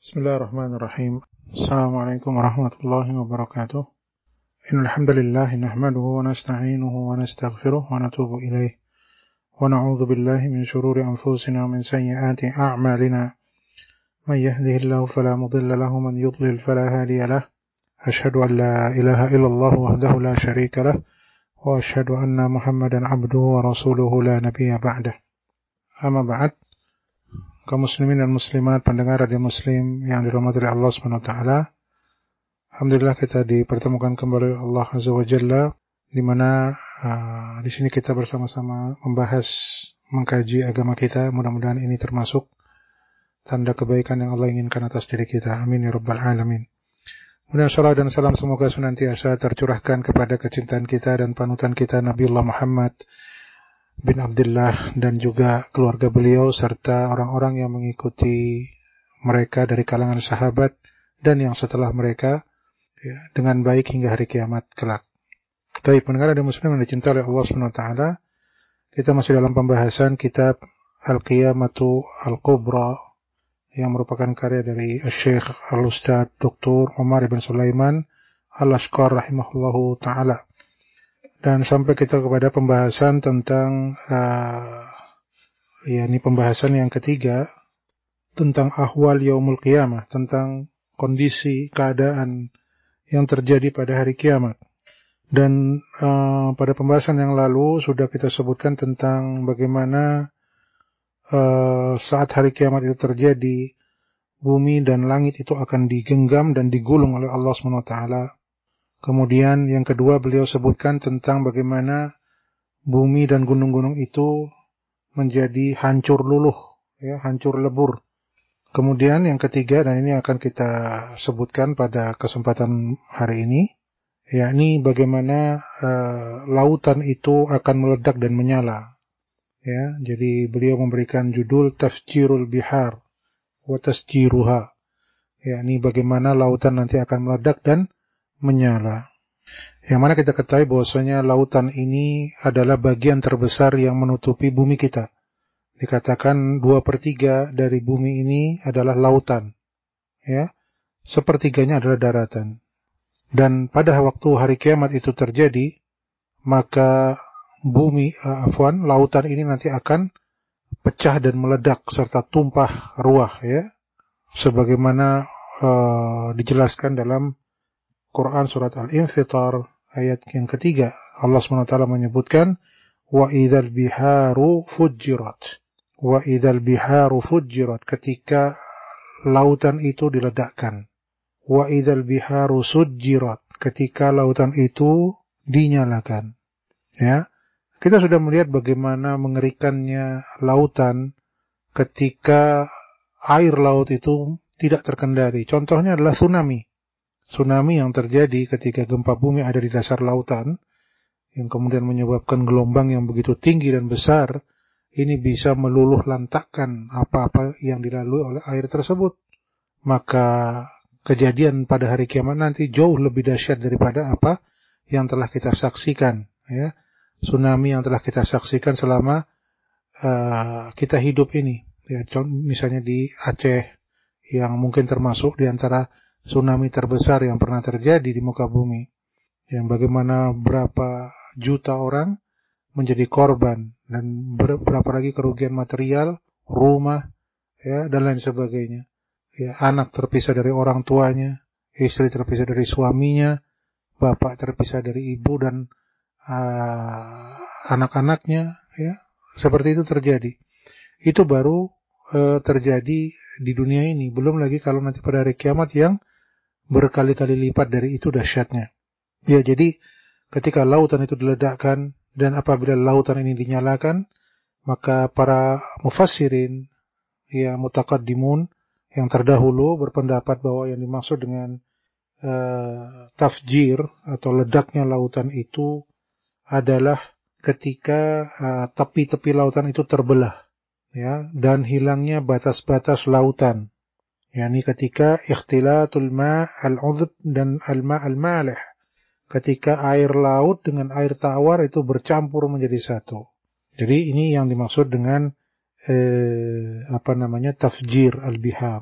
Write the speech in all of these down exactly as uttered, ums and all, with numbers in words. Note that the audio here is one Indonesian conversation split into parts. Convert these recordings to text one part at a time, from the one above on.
Bismillahirrahmanirrahim. Assalamualaikum warahmatullahi wabarakatuh. Innal hamdalillah nahmaduhu wa nasta'inuhu wa nastaghfiruh wa natubu ilaih. Wa na'udzu billahi min shururi anfusina wa min sayyiati a'malina. May yahdihillahu fala mudilla lahu wa man yudlil fala hadiya lahu. Asyhadu an la ilaha illallah wahdahu la syarika lahu wa asyhadu anna Muhammadan 'abduhu wa rasuluhu la nabiyya ba'dah. Amma ba'd. Kaum muslimin dan muslimat pendengar radio muslim yang dirahmati oleh Allah Subhanahu wa taala. Alhamdulillah kita dipertemukan kembali oleh Allah Azza wa Jalla di mana uh, di sini kita bersama-sama membahas mengkaji agama kita. Mudah-mudahan ini termasuk tanda kebaikan yang Allah inginkan atas diri kita. Amin ya rabbal alamin. Kemudian salam dan salam semoga senantiasa tercurahkan kepada kecintaan kita dan panutan kita Nabiullah Muhammad bin Abdullah dan juga keluarga beliau serta orang-orang yang mengikuti mereka dari kalangan sahabat dan yang setelah mereka ya, dengan baik hingga hari kiamat kelak. Tapi pendengar dan muslim yang dicintai oleh Allah Subhanahu wa taala, kita masih dalam pembahasan kitab Al-Qiyamatu Al-Kubra yang merupakan karya dari Syekh Al-Ustadz Doktor Umar bin Sulaiman Al-Ashqar rahimahullahu taala. Dan sampai kita kepada pembahasan tentang uh, ya ini pembahasan yang ketiga tentang ahwal yaumul qiyamah, tentang kondisi keadaan yang terjadi pada hari kiamat. Dan uh, pada pembahasan yang lalu sudah kita sebutkan tentang bagaimana uh, saat hari kiamat itu terjadi, bumi dan langit itu akan digenggam dan digulung oleh Allah subhanahu wa taala. Kemudian yang kedua beliau sebutkan tentang bagaimana bumi dan gunung-gunung itu menjadi hancur luluh, ya, hancur lebur. Kemudian yang ketiga, dan ini akan kita sebutkan pada kesempatan hari ini, yakni bagaimana uh, lautan itu akan meledak dan menyala. Ya, jadi beliau memberikan judul Tafjirul Bihar wa Tasjiruha. Yakni bagaimana lautan nanti akan meledak dan menyala. Yang mana kita ketahui bahwasanya lautan ini adalah bagian terbesar yang menutupi bumi kita. Dikatakan dua per tiga dari bumi ini adalah lautan. Ya, sepertiganya adalah daratan. Dan pada waktu hari kiamat itu terjadi, maka bumi, uh, afwan, lautan ini nanti akan pecah dan meledak serta tumpah ruah, ya. Sebagaimana uh, dijelaskan dalam Quran surat Al-Infitar ayat yang ketiga, Allah subhanahu wa taala menyebutkan wa idzal biharu fujirat wa idzal biharu fujirat, ketika lautan itu diledakkan, wa idzal biharu sujirat, ketika lautan itu dinyalakan. Ya, kita sudah melihat bagaimana mengerikannya lautan ketika air laut itu tidak terkendali. Contohnya adalah tsunami. Tsunami yang terjadi ketika gempa bumi ada di dasar lautan, yang kemudian menyebabkan gelombang yang begitu tinggi dan besar, ini bisa meluluh lantakkan apa-apa yang dilalui oleh air tersebut. Maka kejadian pada hari kiamat nanti jauh lebih dahsyat daripada apa yang telah kita saksikan. Ya. Tsunami yang telah kita saksikan selama uh, kita hidup ini. Ya, misalnya di Aceh, yang mungkin termasuk di antara tsunami terbesar yang pernah terjadi di muka bumi, yang bagaimana berapa juta orang menjadi korban dan berapa lagi kerugian material, rumah, ya, dan lain sebagainya. Ya, anak terpisah dari orang tuanya, istri terpisah dari suaminya, bapak terpisah dari ibu dan uh, anak-anaknya, ya, seperti itu terjadi. Itu baru uh, terjadi di dunia ini, belum lagi kalau nanti pada hari kiamat yang berkali-kali lipat dari itu dahsyatnya. Ya, jadi ketika lautan itu diledakkan dan apabila lautan ini dinyalakan, maka para mufassirin, ya, mutaqaddimun yang terdahulu berpendapat bahwa yang dimaksud dengan uh, tafjir atau ledaknya lautan itu adalah ketika uh, tepi-tepi lautan itu terbelah, ya, dan hilangnya batas-batas lautan. yakni ketika ikhtilatul ma' al-'udhb dan al-ma' al-malih, ketika air laut dengan air tawar itu bercampur menjadi satu. Jadi ini yang dimaksud dengan eh, apa namanya tafjir al-bihar.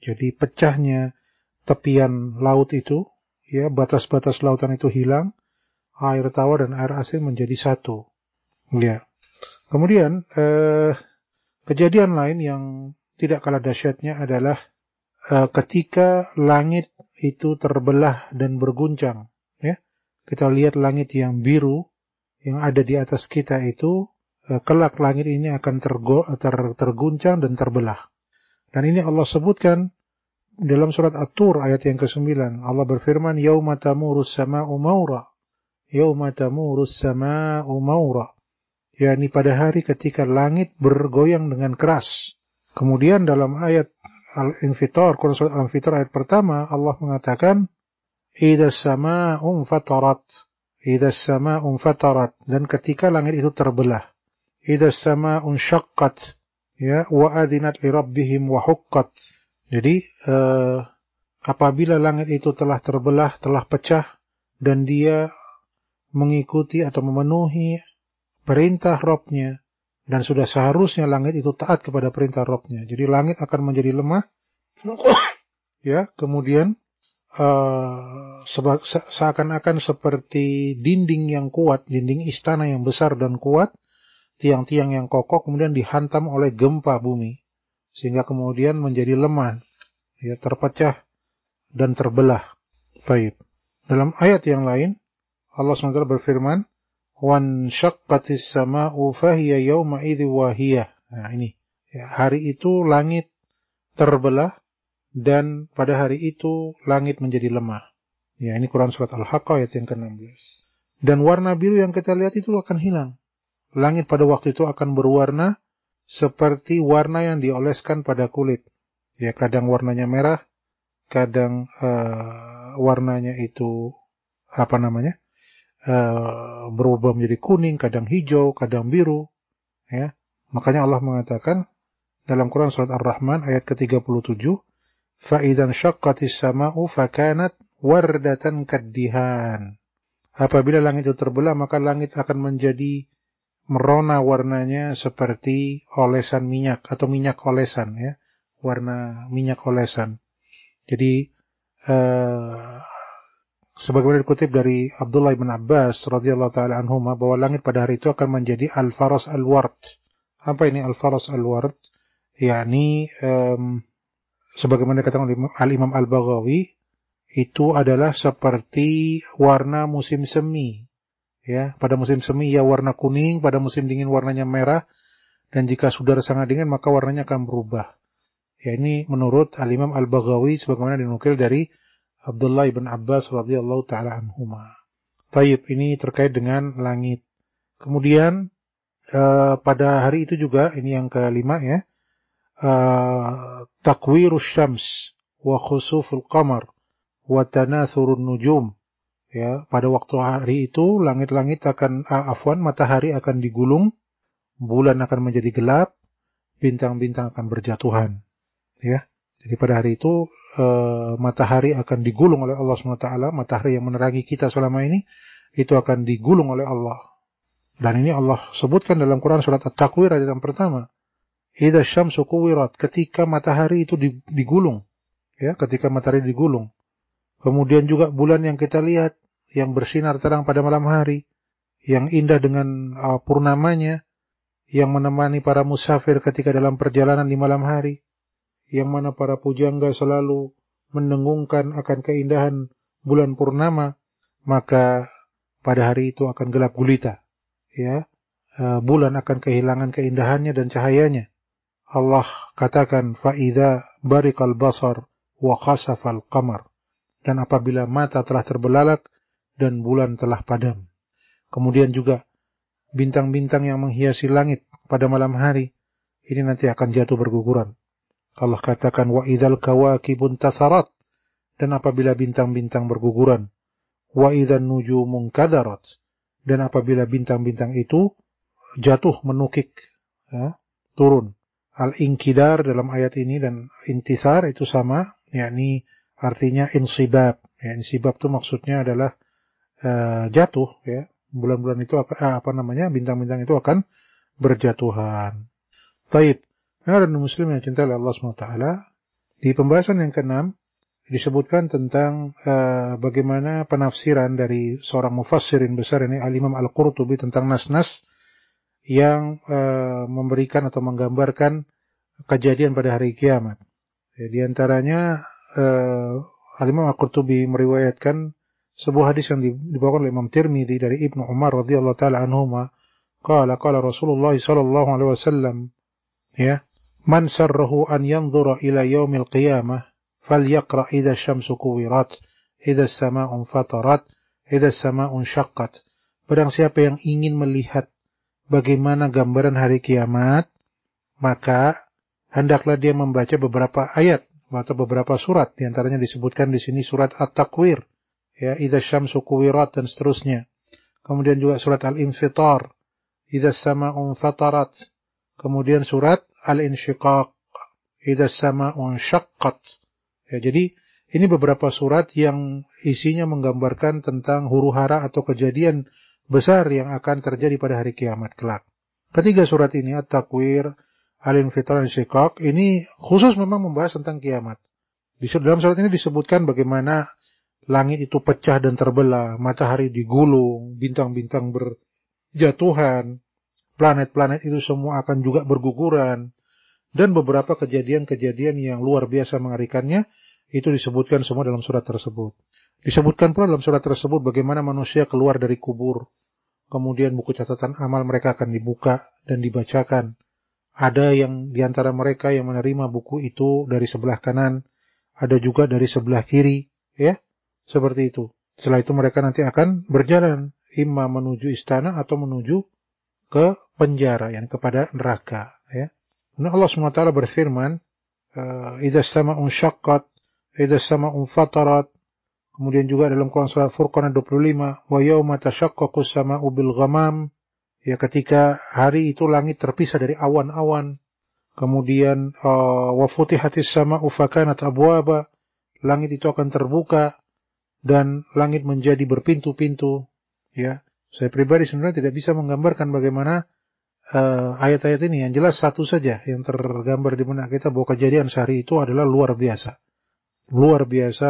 Jadi pecahnya tepian laut itu, ya, batas-batas lautan itu hilang, air tawar dan air asin menjadi satu. Ya. Kemudian eh, kejadian lain yang tidak kalah dahsyatnya adalah eh, ketika langit itu terbelah dan berguncang. Ya. Kita lihat langit yang biru yang ada di atas kita itu, eh, kelak langit ini akan tergo, ter, terguncang dan terbelah. Dan ini Allah sebutkan dalam surat At-Tur ayat yang kesembilan. Allah berfirman, Yauma tamurus sama'u maura. Yauma tamurus sama'u maura. yakni pada hari ketika langit bergoyang dengan keras. Kemudian dalam ayat Al-Infitar, Quran surat Al-Infitar ayat pertama, Allah mengatakan, Idza sama'un fatarat. Idza sama'un fatarat. Dan ketika langit itu terbelah. Idza sama'un syaqqat. Ya, wa adinat li rabbihim wa huqqat. Jadi, eh, apabila langit itu telah terbelah, telah pecah, dan dia mengikuti atau memenuhi perintah Rabb-nya, dan sudah seharusnya langit itu taat kepada perintah Rabb-nya. Jadi langit akan menjadi lemah, ya, kemudian uh, seba- se- seakan-akan seperti dinding yang kuat, dinding istana yang besar dan kuat, tiang-tiang yang kokoh kemudian dihantam oleh gempa bumi, sehingga kemudian menjadi lemah, ya, terpecah dan terbelah. Baik. Dalam ayat yang lain, Allah subhanahu wa taala berfirman, wan syaqqatis sama'u fahiya yawma idzi wahiyah. Nah, ini. Ya, hari itu langit terbelah dan pada hari itu langit menjadi lemah. Ya, ini Quran surat Al-Haqqah ayat yang ke-enam belas. Dan warna biru yang kita lihat itu akan hilang. Langit pada waktu itu akan berwarna seperti warna yang dioleskan pada kulit. Ya, kadang warnanya merah, kadang uh, warnanya itu apa namanya? Uh, berubah menjadi kuning, kadang hijau, kadang biru, ya. Makanya Allah mengatakan dalam Quran surat Ar-Rahman ayat ke tiga puluh tujuh, fa idzan syaqqatis sama'u fakanat wardatan kaddihan. Apabila langit itu terbelah, maka langit akan menjadi merona warnanya seperti olesan minyak atau minyak olesan, ya. Warna minyak olesan. Jadi uh, sebagaimana dikutip dari Abdullah bin Abbas radhiyallahu taala anhuma bahwa langit pada hari itu akan menjadi al-faras al-ward. Apa ini al-faras al-ward? yakni um, sebagaimana dikatakan oleh Al-Imam Al-Baghawi, itu adalah seperti warna musim semi. Ya, pada musim semi ya warna kuning, pada musim dingin warnanya merah, dan jika sudah sangat dingin maka warnanya akan berubah. Ya, ini menurut Al-Imam Al-Baghawi sebagaimana dinukil dari Abdullah bin Abbas radhiyallahu taala anhuma. Taib, ini terkait dengan langit. Kemudian uh, pada hari itu juga, ini yang kelima, ya, uh, takwirus syams wa khusuful qamar wa tanathurun nujum. Ya, pada waktu hari itu langit-langit akan uh, afwan matahari akan digulung, bulan akan menjadi gelap, bintang-bintang akan berjatuhan. Ya. Jadi pada hari itu uh, matahari akan digulung oleh Allah subhanahu wa taala, matahari yang menerangi kita selama ini itu akan digulung oleh Allah. Dan ini Allah sebutkan dalam Quran surat At-Takwir ayat yang pertama. Idza syamsu kuwirat, ketika matahari itu digulung, ya, ketika matahari digulung. Kemudian juga bulan yang kita lihat yang bersinar terang pada malam hari, yang indah dengan uh, purnamanya, yang menemani para musafir ketika dalam perjalanan di malam hari, yang mana para pujangga selalu mendengungkan akan keindahan bulan purnama, maka pada hari itu akan gelap gulita. Ya, uh, bulan akan kehilangan keindahannya dan cahayanya. Allah katakan, fa'idha barikal basar wa khasafal qamar. Dan apabila mata telah terbelalak dan bulan telah padam. Kemudian juga bintang-bintang yang menghiasi langit pada malam hari, ini nanti akan jatuh berguguran. Allah katakan, wa idzal kawakibun tatharat. Dan apabila bintang-bintang berguguran. Wa idzan nujumun kadarat. Dan apabila bintang-bintang itu jatuh menukik, ya, turun. Al-inkidar dalam ayat ini dan intisar itu sama, yakni artinya insibab. Ya, insibab itu maksudnya adalah uh, jatuh, ya. Bulan-bulan itu akan, uh, apa namanya, bintang-bintang itu akan berjatuhan. Taib. Nah, dan muslim yang cinta oleh Allah subhanahu wa taala, Di pembahasan yang keenam disebutkan tentang uh, bagaimana penafsiran dari seorang mufassirin besar ini Al-Imam Al-Qurtubi tentang nas-nas yang uh, memberikan atau menggambarkan kejadian pada hari kiamat. Ya, di antaranya uh, Al-Imam Al-Qurtubi meriwayatkan sebuah hadis yang dibawakan oleh Imam Tirmidzi dari Ibnu Umar radhiyallahu taala anhuma, qala qala Rasulullah sallallahu alaihi wasallam, ya, man sarrahu an yanzura ila yaumil qiyamah falyaqra idza syamsu kuwirat, idza as-samaa'u fatarat, idza as-samaa'u syaqqat. Barang siapa yang ingin melihat bagaimana gambaran hari kiamat, maka hendaklah dia membaca beberapa ayat atau beberapa surat. Di antaranya disebutkan di sini surat At-Takwir, ya, idza syamsu kuwirat dan seterusnya. Kemudian juga surat Al-Infitar, idza as-samaa'u fatarat. Kemudian surat Al-Insyiqaq, idza as-samaa'u syaqqat. Ya, jadi ini beberapa surat yang isinya menggambarkan tentang huru-hara atau kejadian besar yang akan terjadi pada hari kiamat kelak. Ketiga surat ini, At-Takwir, Al-Infitar, Al-Insyiqaq, ini khusus memang membahas tentang kiamat. Di dalam surat ini disebutkan bagaimana langit itu pecah dan terbelah, matahari digulung, bintang-bintang berjatuhan, planet-planet itu semua akan juga berguguran, dan beberapa kejadian-kejadian yang luar biasa mengerikannya, itu disebutkan semua dalam surat tersebut. Disebutkan pula dalam surat tersebut bagaimana manusia keluar dari kubur, kemudian buku catatan amal mereka akan dibuka dan dibacakan. Ada yang diantara mereka yang menerima buku itu dari sebelah kanan, ada juga dari sebelah kiri, ya, seperti itu. Setelah itu mereka nanti akan berjalan, imma menuju istana atau menuju ke penjara, yang kepada neraka, ya. Nah, Allah subhanahu wa taala berfirman, idza as-samaa'u syaqqat, idza as-samaa'u fatarat. Kemudian juga dalam Quran surat Furqan dua puluh lima, wa yauma tashaqqaqu as-samaa'u bil ghamam. Ya, ketika hari itu langit terpisah dari awan-awan. Kemudian uh, wa futihatis samaa'u fakanat abwaba. Langit itu akan terbuka dan langit menjadi berpintu-pintu. Ya, saya pribadi sebenarnya tidak bisa menggambarkan bagaimana uh, ayat-ayat ini. Yang jelas satu saja yang tergambar di benak kita, bahwa kejadian sehari itu adalah luar biasa. Luar biasa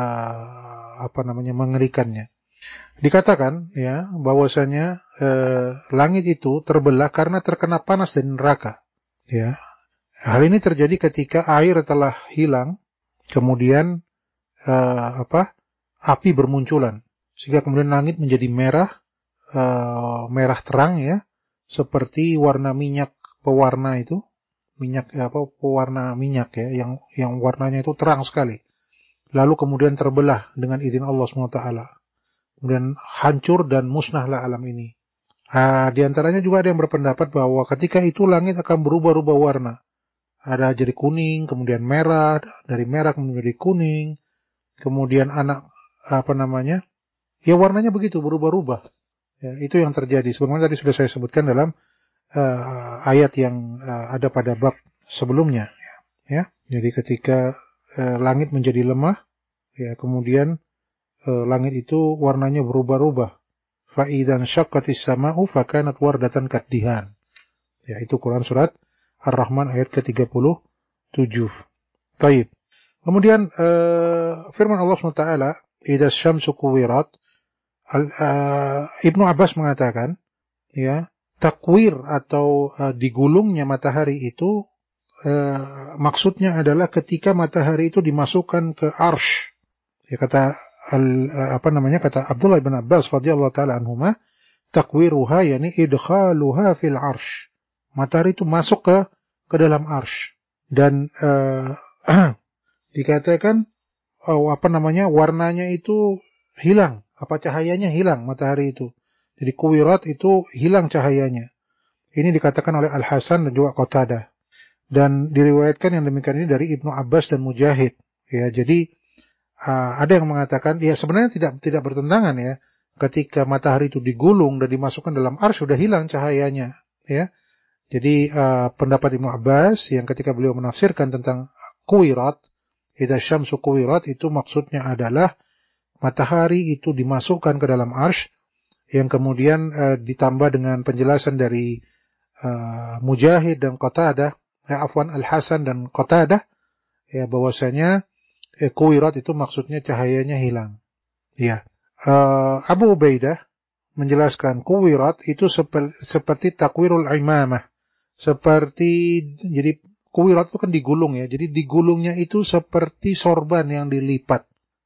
uh, apa namanya mengerikannya. Dikatakan, ya, bahwasanya eh, langit itu terbelah karena terkena panas dari neraka. Ya, hal ini terjadi ketika air telah hilang, kemudian eh, apa? api bermunculan, sehingga kemudian langit menjadi merah, eh, merah terang, ya, seperti warna minyak pewarna itu, minyak apa? Pewarna minyak, ya, yang yang warnanya itu terang sekali. Lalu kemudian terbelah dengan izin Allah subhanahu wa taala. Kemudian hancur dan musnahlah alam ini. Nah, di antaranya juga ada yang berpendapat bahwa ketika itu langit akan berubah-ubah warna. Ada jadi kuning, kemudian merah, dari merah kemudian menjadi kuning, kemudian anak apa namanya? Ya, warnanya begitu berubah-ubah. Ya, itu yang terjadi. Sebagaimana tadi sudah saya sebutkan dalam uh, ayat yang uh, ada pada bab sebelumnya. Ya, jadi ketika uh, langit menjadi lemah, ya, kemudian langit itu warnanya berubah-ubah. Fa idzan syaqqatis samaa'u fakanat wardatan kaddihan. Ya, itu Quran surat Ar-Rahman ayat ke tiga puluh tujuh. Baik. Kemudian uh, firman Allah subhanahu wa taala, idza syamsu kuwirat. Uh, Ibnu Abbas mengatakan, ya, takwir atau uh, digulungnya matahari itu uh, maksudnya adalah ketika matahari itu dimasukkan ke arsy. Ya, kata Al, apa namanya kata Abdullah bin Abbas radhiyallahu taala anhuma, takwiruha yani idkhaluha fil arsh. Matahari itu masuk ke ke dalam arsh, dan uh, dikatakan oh, apa namanya warnanya itu hilang, apa cahayanya hilang matahari itu. Jadi kuwirat itu hilang cahayanya. Ini dikatakan oleh Al Hasan dan juga Qatadah, dan diriwayatkan yang demikian ini dari Ibnu Abbas dan Mujahid. Ya, jadi Uh, ada yang mengatakan, ya sebenarnya tidak tidak bertentangan, ya. Ketika matahari itu digulung dan dimasukkan dalam arsy sudah hilang cahayanya, ya. Jadi uh, pendapat Ibnu Abbas yang ketika beliau menafsirkan tentang kuwirat, idza syamsu kuwirat, itu maksudnya adalah matahari itu dimasukkan ke dalam arsy, yang kemudian uh, ditambah dengan penjelasan dari uh, Mujahid dan Qatadah, ya, afwan Al Hasan dan Qatadah, ya bahwasanya eh, kuwirat itu maksudnya cahayanya hilang. Ya. Uh, Abu Ubaidah menjelaskan kuwirat itu seper, seperti takwirul imamah. Seperti jadi kuwirat itu kan digulung ya. Jadi digulungnya itu seperti sorban yang dilipat.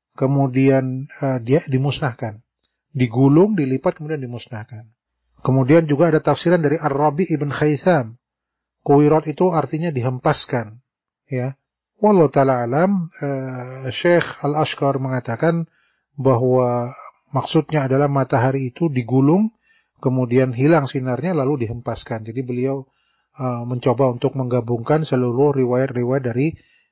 Kemudian uh, dia dimusnahkan. Digulung, dilipat, kemudian dimusnahkan. Kemudian juga ada tafsiran dari Ar-Rabi ibn Khaytham. Kuwirat itu artinya dihempaskan. Ya. Wallahu ta'ala alam, uh, Syekh Al-Ashqar mengatakan bahwa maksudnya adalah matahari itu digulung, kemudian hilang sinarnya lalu dihempaskan. Jadi beliau uh, mencoba untuk menggabungkan seluruh riwayat-riwayat dari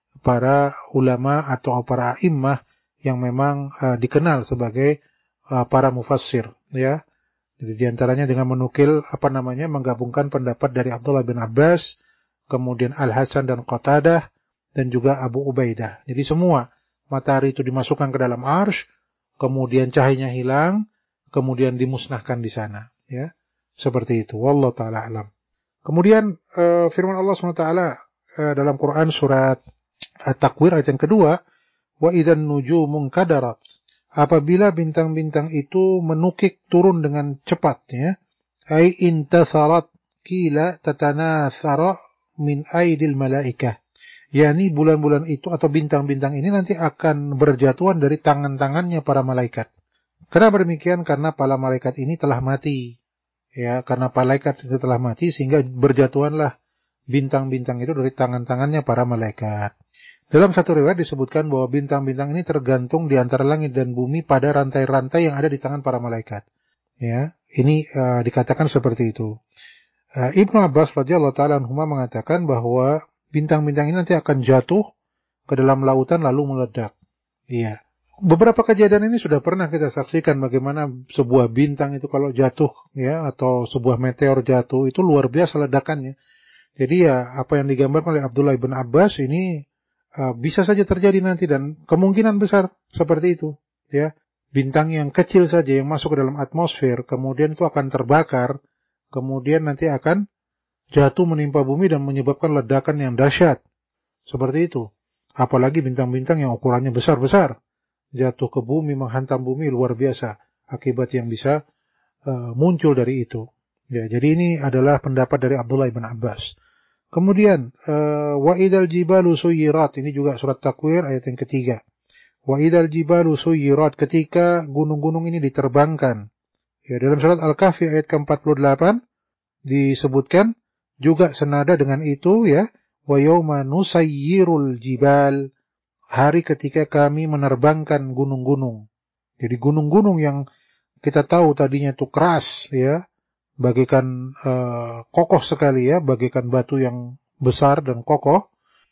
para ulama atau para a'immah yang memang uh, dikenal sebagai uh, para mufassir, ya. Jadi diantaranya dengan menukil apa namanya menggabungkan pendapat dari Abdullah bin Abbas, kemudian Al-Hasan dan Qatadah, dan juga Abu Ubaidah. Jadi semua matahari itu dimasukkan ke dalam arsy, kemudian cahayanya hilang, kemudian dimusnahkan di sana, ya. Seperti itu. Wallahu taala alam. Kemudian uh, firman Allah subhanahu wa taala uh, dalam Quran surat At-Takwir ayat yang kedua, wa idzan nujumun kadarat. Apabila bintang-bintang itu menukik turun dengan cepat, ya. Ai intasarat kila tatanathara min aidil malaikah. yakni bulan-bulan itu atau bintang-bintang ini nanti akan berjatuhan dari tangan-tangannya para malaikat. Kenapa demikian? Karena para malaikat ini telah mati. Ya, karena malaikat itu telah mati sehingga berjatuhanlah bintang-bintang itu dari tangan-tangannya para malaikat. Dalam satu riwayat disebutkan bahwa bintang-bintang ini tergantung di antara langit dan bumi pada rantai-rantai yang ada di tangan para malaikat. Ya, ini uh, dikatakan seperti itu. Uh, Ibnu Abbas radhiyallahu taala anhuma mengatakan bahwa bintang-bintang ini nanti akan jatuh ke dalam lautan lalu meledak. Iya. Beberapa kejadian ini sudah pernah kita saksikan bagaimana sebuah bintang itu kalau jatuh ya atau sebuah meteor jatuh itu luar biasa ledakannya. Jadi ya apa yang digambarkan oleh Abdullah bin Abbas ini uh, bisa saja terjadi nanti dan kemungkinan besar seperti itu ya. Bintang yang kecil saja yang masuk ke dalam atmosfer kemudian itu akan terbakar, kemudian nanti akan jatuh menimpa bumi dan menyebabkan ledakan yang dahsyat. Seperti itu. Apalagi bintang-bintang yang ukurannya besar-besar. Jatuh ke bumi, menghantam bumi, luar biasa. Akibat yang bisa uh, muncul dari itu. Ya, jadi ini adalah pendapat dari Abdullah bin Abbas. Kemudian, uh, wa idal jibalu suyirat. Ini juga surat Takwir ayat yang ketiga. Wa idal jibalu suyirat. Ketika gunung-gunung ini diterbangkan. Ya, dalam surat Al-Kahfi ayat ke empat puluh delapan disebutkan juga senada dengan itu ya, wa yauma nusayyirul jibal, hari ketika kami menerbangkan gunung-gunung. Jadi gunung-gunung yang kita tahu tadinya itu keras ya, bagaikan uh, kokoh sekali ya, bagaikan batu yang besar dan kokoh,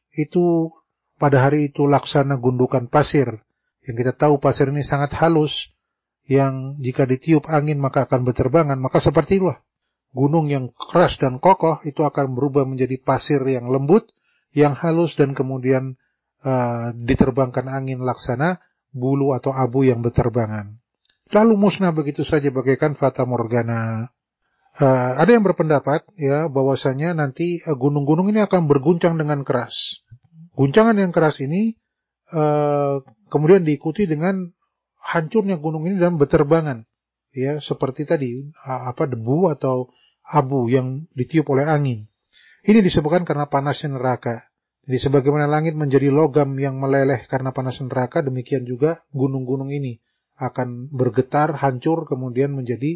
itu pada hari itu laksana gundukan pasir. Yang kita tahu pasir ini sangat halus, yang jika ditiup angin maka akan berterbangan, maka seperti itulah. Gunung yang keras dan kokoh itu akan berubah menjadi pasir yang lembut, yang halus dan kemudian uh, diterbangkan angin laksana bulu atau abu yang berterbangan. Lalu musnah begitu saja bagaikan fata morgana. Uh, ada yang berpendapat ya bahwasanya nanti uh, gunung-gunung ini akan berguncang dengan keras. Guncangan yang keras ini uh, kemudian diikuti dengan hancurnya gunung ini dan berterbangan. Ya, seperti tadi apa debu atau abu yang ditiup oleh angin. Ini disebabkan karena panasnya neraka. Jadi sebagaimana langit menjadi logam yang meleleh karena panas neraka, demikian juga gunung-gunung ini akan bergetar, hancur, kemudian menjadi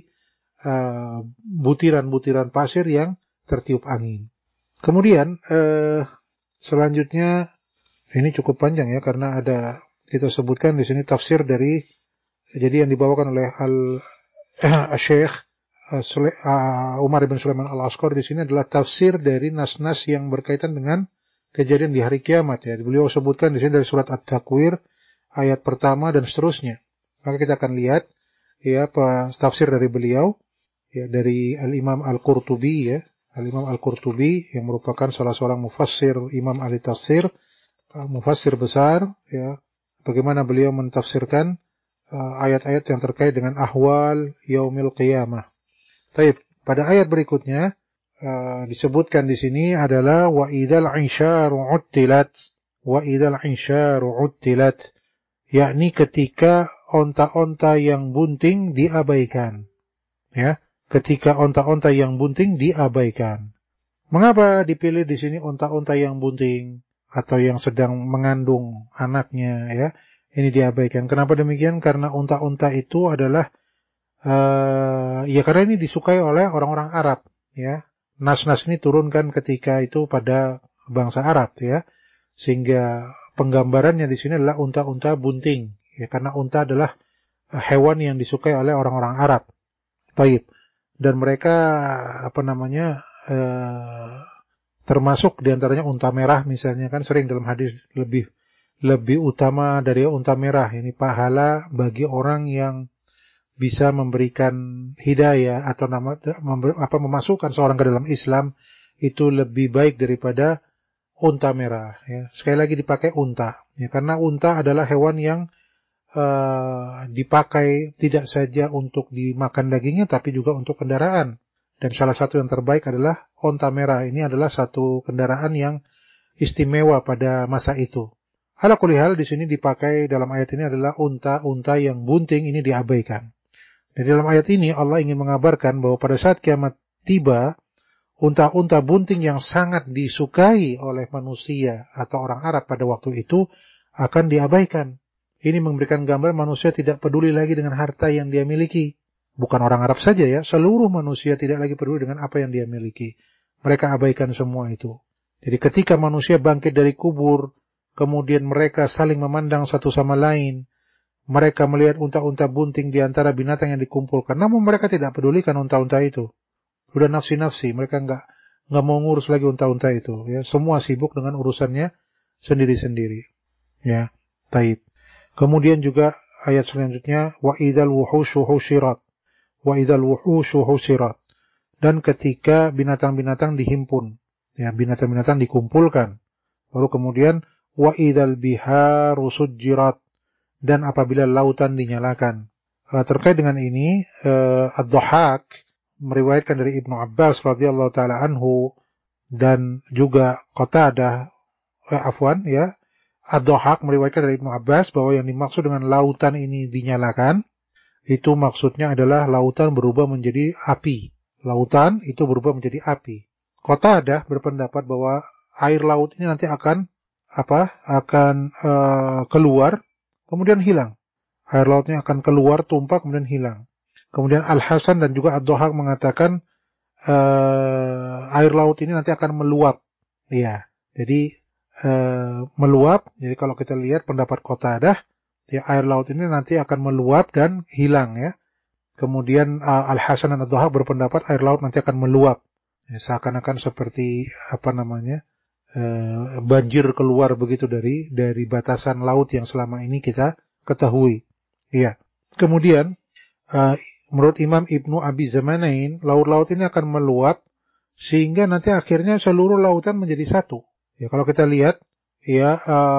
uh, butiran-butiran pasir yang tertiup angin. Kemudian uh, selanjutnya ini cukup panjang ya karena ada kita sebutkan di sini tafsir dari jadi yang dibawakan oleh Al Syekh Umar bin Sulaiman Al-Ashqar di sini adalah tafsir dari nas-nas yang berkaitan dengan kejadian di hari kiamat ya. Beliau sebutkan di sini dari surat At-Takwir ayat pertama dan seterusnya. Maka kita akan lihat ya apa tafsir dari beliau ya dari Al-Imam Al-Qurtubi ya. Al-Imam Al-Qurtubi yang merupakan salah seorang mufassir Imam ahli tafsir, mufassir besar ya. Bagaimana beliau mentafsirkan ayat-ayat yang terkait dengan ahwal yaumil qiyamah. Baik, pada ayat berikutnya uh, disebutkan di sini adalah wa idzal 'isyaru 'uttilat wa idzal 'isyaru 'uttilat, yakni ketika onta-onta yang bunting diabaikan. Ya, ketika onta-onta yang bunting diabaikan. Mengapa dipilih di sini onta-onta yang bunting atau yang sedang mengandung anaknya, ya? Ini diabaikan. Kenapa demikian? Karena onta-onta itu adalah uh, ya karena ini disukai oleh orang-orang Arab, ya. Nas-nas ini turunkan ketika itu pada bangsa Arab, ya. Sehingga penggambarannya di sini adalah unta-unta bunting, ya, karena unta adalah hewan yang disukai oleh orang-orang Arab. Taib. Dan mereka apa namanya eh, termasuk diantaranya unta merah misalnya, kan sering dalam hadis lebih lebih utama dari unta merah. Ini pahala bagi orang yang bisa memberikan hidayah atau nama member, apa memasukkan seorang ke dalam Islam itu lebih baik daripada unta merah. Ya. Sekali lagi dipakai unta, ya, karena unta adalah hewan yang Uh, dipakai tidak saja untuk dimakan dagingnya tapi juga untuk kendaraan, dan salah satu yang terbaik adalah onta merah. Ini adalah satu kendaraan yang istimewa pada masa itu. Ala kulli hal di sini dipakai dalam ayat ini adalah unta-unta yang bunting, ini diabaikan. Dan dalam ayat ini Allah ingin mengabarkan bahwa pada saat kiamat tiba, unta-unta bunting yang sangat disukai oleh manusia atau orang Arab pada waktu itu akan diabaikan. Ini memberikan gambar manusia tidak peduli lagi dengan harta yang dia miliki. Bukan orang Arab saja, ya, seluruh manusia tidak lagi peduli dengan apa yang dia miliki. Mereka abaikan semua itu. Jadi ketika manusia bangkit dari kubur, kemudian mereka saling memandang satu sama lain, mereka melihat unta-unta bunting di antara binatang yang dikumpulkan, namun mereka tidak pedulikan unta-unta itu. Sudah nafsi-nafsi, mereka enggak enggak mau ngurus lagi unta-unta itu, ya. Semua sibuk dengan urusannya sendiri-sendiri. Ya, taib. Kemudian juga ayat selanjutnya wa idzal wuhushu husyirat, wa idzal wuhushu husyirat, dan ketika binatang-binatang dihimpun, ya, binatang-binatang dikumpulkan. Lalu kemudian wa idzal biharu sujjirat, dan apabila lautan dinyalakan. Uh, terkait dengan ini uh, Ad-Dhahhak meriwayatkan dari Ibnu Abbas radhiyallahu taala anhu dan juga Qatadah eh, afwan ya Ad-Dhahhak meriwayatkan dari Ibnu Abbas bahwa yang dimaksud dengan lautan ini dinyalakan, itu maksudnya adalah lautan berubah menjadi api. Lautan itu berubah menjadi api. Qatadah berpendapat bahwa air laut ini nanti akan apa? Akan uh, keluar, kemudian hilang. Air lautnya akan keluar, tumpah, kemudian hilang. Kemudian Al-Hasan dan juga Ad-Dhahhak mengatakan uh, air laut ini nanti akan meluap. Iya, jadi Uh, meluap. Jadi kalau kita lihat pendapat Qatadah, ya, air laut ini nanti akan meluap dan hilang, ya. Kemudian uh, Al-Hasan dan Ad-Dhahhak berpendapat air laut nanti akan meluap, ya, seakan-akan seperti apa namanya uh, banjir keluar begitu dari dari batasan laut yang selama ini kita ketahui. Iya. Kemudian uh, menurut Imam Ibnu Abi Zamanain, laut-laut ini akan meluap sehingga nanti akhirnya seluruh lautan menjadi satu. Ya, kalau kita lihat, ya,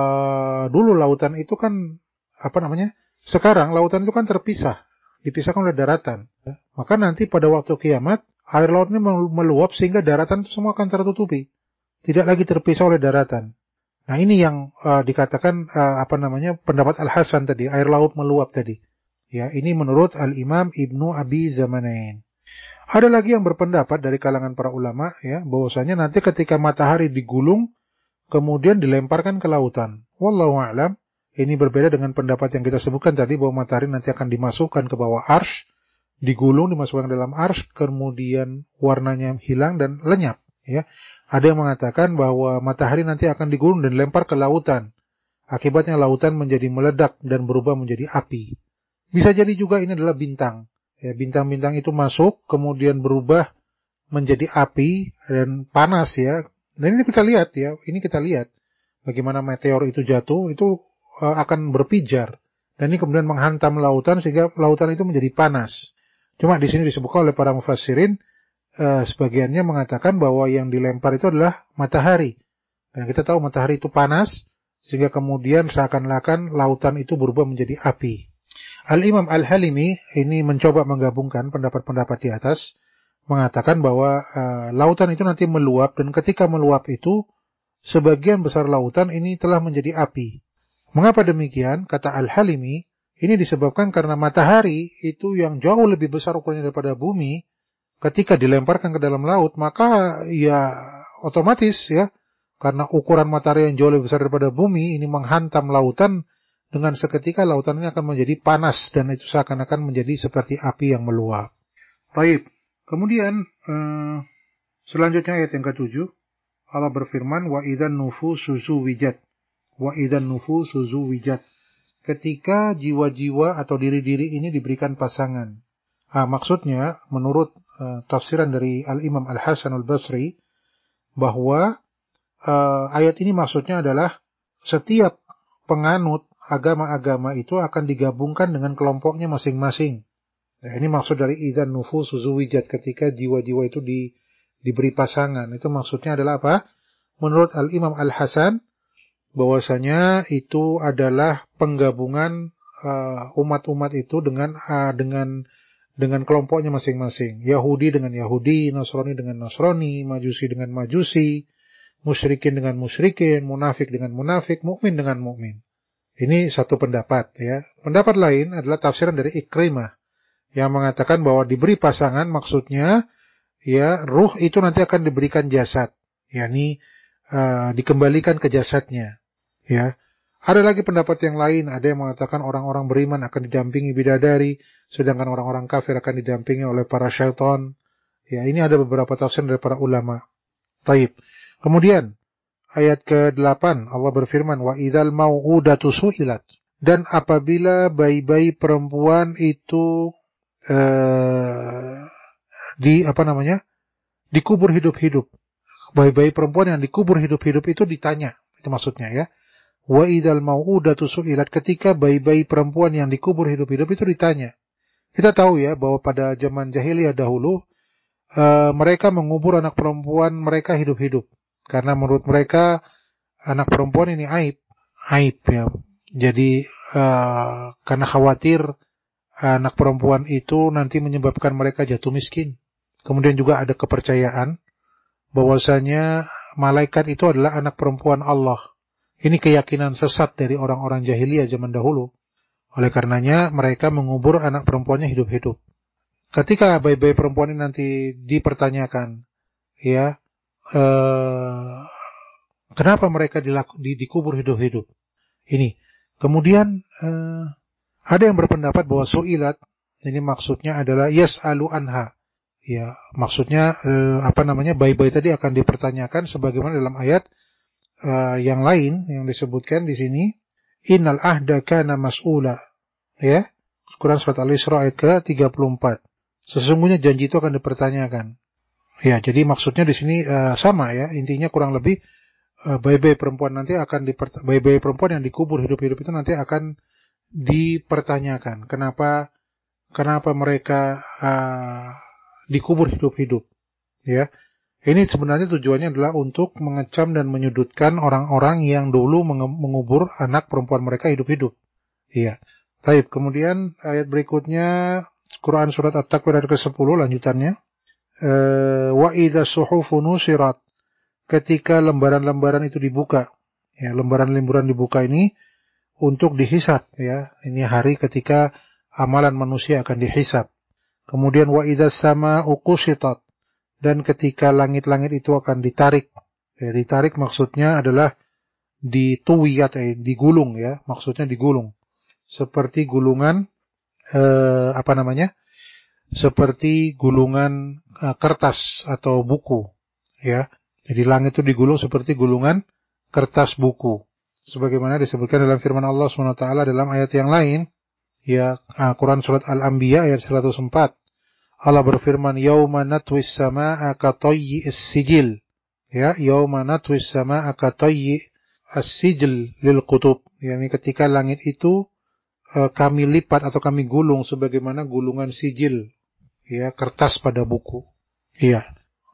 uh, dulu lautan itu kan, apa namanya, sekarang lautan itu kan terpisah, dipisahkan oleh daratan. Ya. Maka nanti pada waktu kiamat, air laut ini meluap sehingga daratan itu semua akan tertutupi. Tidak lagi terpisah oleh daratan. Nah, ini yang uh, dikatakan, uh, apa namanya, pendapat Al-Hasan tadi, air laut meluap tadi. Ya, ini menurut Al-Imam Ibnu Abi Zamanain. Ada lagi yang berpendapat dari kalangan para ulama, ya, bahwasanya nanti ketika matahari digulung, kemudian dilemparkan ke lautan. Wallahu a'lam. Ini berbeda dengan pendapat yang kita sebutkan tadi bahwa matahari nanti akan dimasukkan ke bawah arsy, digulung, dimasukkan ke dalam arsy, kemudian warnanya hilang dan lenyap. Ya, ada yang mengatakan bahwa matahari nanti akan digulung dan dilempar ke lautan. Akibatnya lautan menjadi meledak dan berubah menjadi api. Bisa jadi juga ini adalah bintang. Ya, bintang-bintang itu masuk, kemudian berubah menjadi api dan panas, ya. Dan ini kita lihat, ya, ini kita lihat bagaimana meteor itu jatuh, itu uh, akan berpijar, dan ini kemudian menghantam lautan sehingga lautan itu menjadi panas. Cuma di sini disebutkan oleh para mufassirin, uh, sebagiannya mengatakan bahwa yang dilempar itu adalah matahari. Dan kita tahu matahari itu panas, sehingga kemudian seakan-akan lautan itu berubah menjadi api. Al-Imam Al-Halimi ini mencoba menggabungkan pendapat-pendapat di atas, mengatakan bahwa uh, lautan itu nanti meluap, dan ketika meluap itu sebagian besar lautan ini telah menjadi api. Mengapa demikian? Kata Al-Halimi, ini disebabkan karena matahari itu yang jauh lebih besar ukurannya daripada bumi, ketika dilemparkan ke dalam laut, maka ya otomatis ya, karena ukuran matahari yang jauh lebih besar daripada bumi, ini menghantam lautan, dengan seketika lautan ini akan menjadi panas, dan itu seakan-akan menjadi seperti api yang meluap. Baik, kemudian eh, selanjutnya ayat yang ketujuh, Allah berfirman, wa idzan nufusu zuwijat, wa idzan nufusu zuwijat, ketika jiwa-jiwa atau diri-diri ini diberikan pasangan. Ah, maksudnya, menurut uh, tafsiran dari Al-Imam Al-Hasan Al-Basri, bahwa uh, ayat ini maksudnya adalah setiap penganut agama-agama itu akan digabungkan dengan kelompoknya masing-masing. Nah, ini maksud dari idzan nufusu zuwijat, ketika jiwa-jiwa itu di, diberi pasangan. Itu maksudnya adalah apa? Menurut Al-Imam Al-Hasan, bahwasanya itu adalah penggabungan uh, umat-umat itu dengan uh, dengan dengan kelompoknya masing-masing. Yahudi dengan Yahudi, Nasrani dengan Nasrani, Majusi dengan Majusi, musyrikin dengan musyrikin, munafik dengan munafik, mukmin dengan mukmin. Ini satu pendapat ya. Pendapat lain adalah tafsiran dari Ikrimah yang mengatakan bahwa diberi pasangan maksudnya ya ruh itu nanti akan diberikan jasad, yakni uh, dikembalikan ke jasadnya. Ya, ada lagi pendapat yang lain, ada yang mengatakan orang-orang beriman akan didampingi bidadari, sedangkan orang-orang kafir akan didampingi oleh para syaitan. Ya, ini ada beberapa tafsir dari para ulama. Taib. Kemudian ayat kedelapan Allah berfirman, wa idzal mau'udatu su'ilat, dan apabila bayi-bayi perempuan itu eh, di apa namanya? dikubur hidup-hidup. Bayi-bayi perempuan yang dikubur hidup-hidup itu ditanya. Itu maksudnya ya. Wa idzal mau'udatu su'ilat, ketika bayi-bayi perempuan yang dikubur hidup-hidup itu ditanya. Kita tahu ya bahwa pada zaman jahiliyah dahulu uh, mereka mengubur anak perempuan mereka hidup-hidup karena menurut mereka anak perempuan ini aib, aib ya. Jadi uh, karena khawatir anak perempuan itu nanti menyebabkan mereka jatuh miskin. Kemudian juga ada kepercayaan bahwasanya malaikat itu adalah anak perempuan Allah. Ini keyakinan sesat dari orang-orang jahiliyah zaman dahulu. Oleh karenanya mereka mengubur anak perempuannya hidup-hidup. Ketika bayi-bayi perempuan ini nanti dipertanyakan, ya, eh, kenapa mereka dilaku, di, dikubur hidup-hidup? Ini. Kemudian eh, ada yang berpendapat bahwa su'ilat ini maksudnya adalah yas'alu anha. Ya, maksudnya eh, apa namanya? Bayi-bayi tadi akan dipertanyakan sebagaimana dalam ayat Uh, yang lain yang disebutkan di sini, innal ahda kana mas'ula, ya, Quran surat Al-Isra ayat ke tiga puluh empat. Sesungguhnya janji itu akan dipertanyakan. Ya, jadi maksudnya di sini uh, sama ya, intinya kurang lebih uh, bayi-bayi perempuan nanti akan dipert- bayi-bayi perempuan yang dikubur hidup-hidup itu nanti akan dipertanyakan. Kenapa kenapa mereka uh, dikubur hidup-hidup? Ya. Ini sebenarnya tujuannya adalah untuk mengecam dan menyudutkan orang-orang yang dulu mengubur anak perempuan mereka hidup-hidup. Iya. Baik, kemudian ayat berikutnya Quran surat At-Takwir ayat ke sepuluh lanjutannya. E, wa idza suhufu nusirat, ketika lembaran-lembaran itu dibuka. Ya, lembaran-lembaran dibuka ini untuk dihisab ya. Ini hari ketika amalan manusia akan dihisab. Kemudian wa idza sama'u qushitat, dan ketika langit-langit itu akan ditarik. Ya, ditarik maksudnya adalah dituwiyat, eh, digulung ya, maksudnya digulung. Seperti gulungan eh, apa namanya? Seperti gulungan eh, kertas atau buku, ya. Jadi langit itu digulung seperti gulungan kertas buku. Sebagaimana disebutkan dalam firman Allah subhanahu wa taala dalam ayat yang lain, ya, Quran surat Al-Anbiya ayat seratus empat. Allah berfirman, yauma natwis samaa'a katayyi as-sijil. Ya, yauma natwis samaa'a katayyi as-sijil lil kutub. Yani ketika langit itu e, kami lipat atau kami gulung sebagaimana gulungan sijil, ya, kertas pada buku. Iya.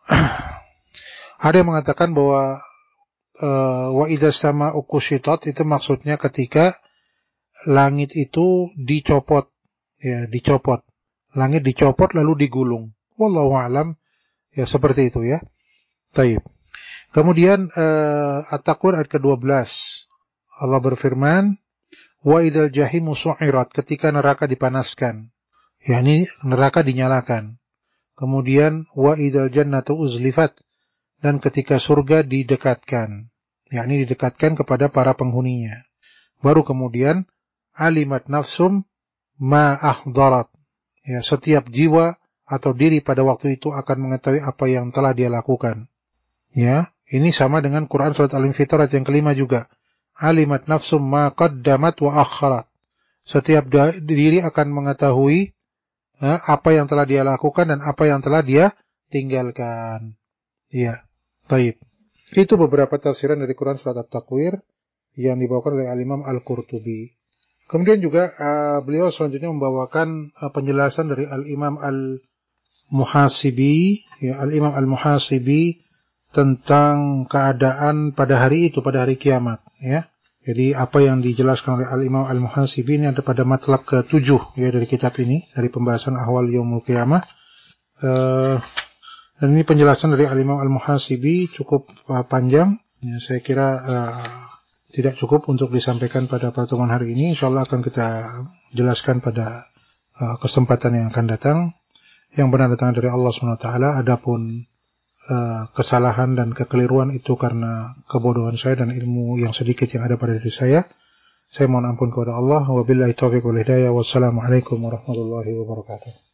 Ada yang mengatakan bahwa e, wa idza samaa'u kushitat itu maksudnya ketika langit itu dicopot, ya, dicopot. Langit dicopot lalu digulung. Wallahu a'lam, ya seperti itu ya. Baik. Kemudian uh, At-Takwir ayat kedua belas. Allah berfirman, wa idzal jahimu su'irat, ketika neraka dipanaskan. yakni neraka dinyalakan. Kemudian wa idzal jannatu uzlifat, dan ketika surga didekatkan. yakni didekatkan kepada para penghuninya. Baru kemudian alimat nafsum ma ahdarat. Ya, setiap jiwa atau diri pada waktu itu akan mengetahui apa yang telah dia lakukan. Ya, ini sama dengan Quran surat Al-Infitar ayat yang kelima juga. Alimat nafsum ma qaddamat wa akharat. Setiap diri akan mengetahui ya, apa yang telah dia lakukan dan apa yang telah dia tinggalkan. Ya, baik. Itu beberapa tafsiran dari Quran surat At-Takwir yang dibawakan oleh Al-Imam Al-Qurtubi. Kemudian juga uh, beliau selanjutnya membawakan uh, penjelasan dari Al-Imam Al-Muhasibi, ya, Al-Imam Al-Muhasibi tentang keadaan pada hari itu, pada hari kiamat, ya. Jadi apa yang dijelaskan oleh Al-Imam Al-Muhasibi ini ada pada matlab ketujuh ya dari kitab ini, dari pembahasan ahwal yaumul qiyamah. Uh, dan ini penjelasan dari Al-Imam Al-Muhasibi cukup uh, panjang. Ya, saya kira uh, tidak cukup untuk disampaikan pada pertemuan hari ini. InsyaAllah akan kita jelaskan pada uh, kesempatan yang akan datang. Yang benar datang dari Allah subhanahu wa taala. Adapun uh, kesalahan dan kekeliruan itu karena kebodohan saya dan ilmu yang sedikit yang ada pada diri saya. Saya mohon ampun kepada Allah. Wabillahi taufiq wal hidayah. Wassalamualaikum warahmatullahi wabarakatuh.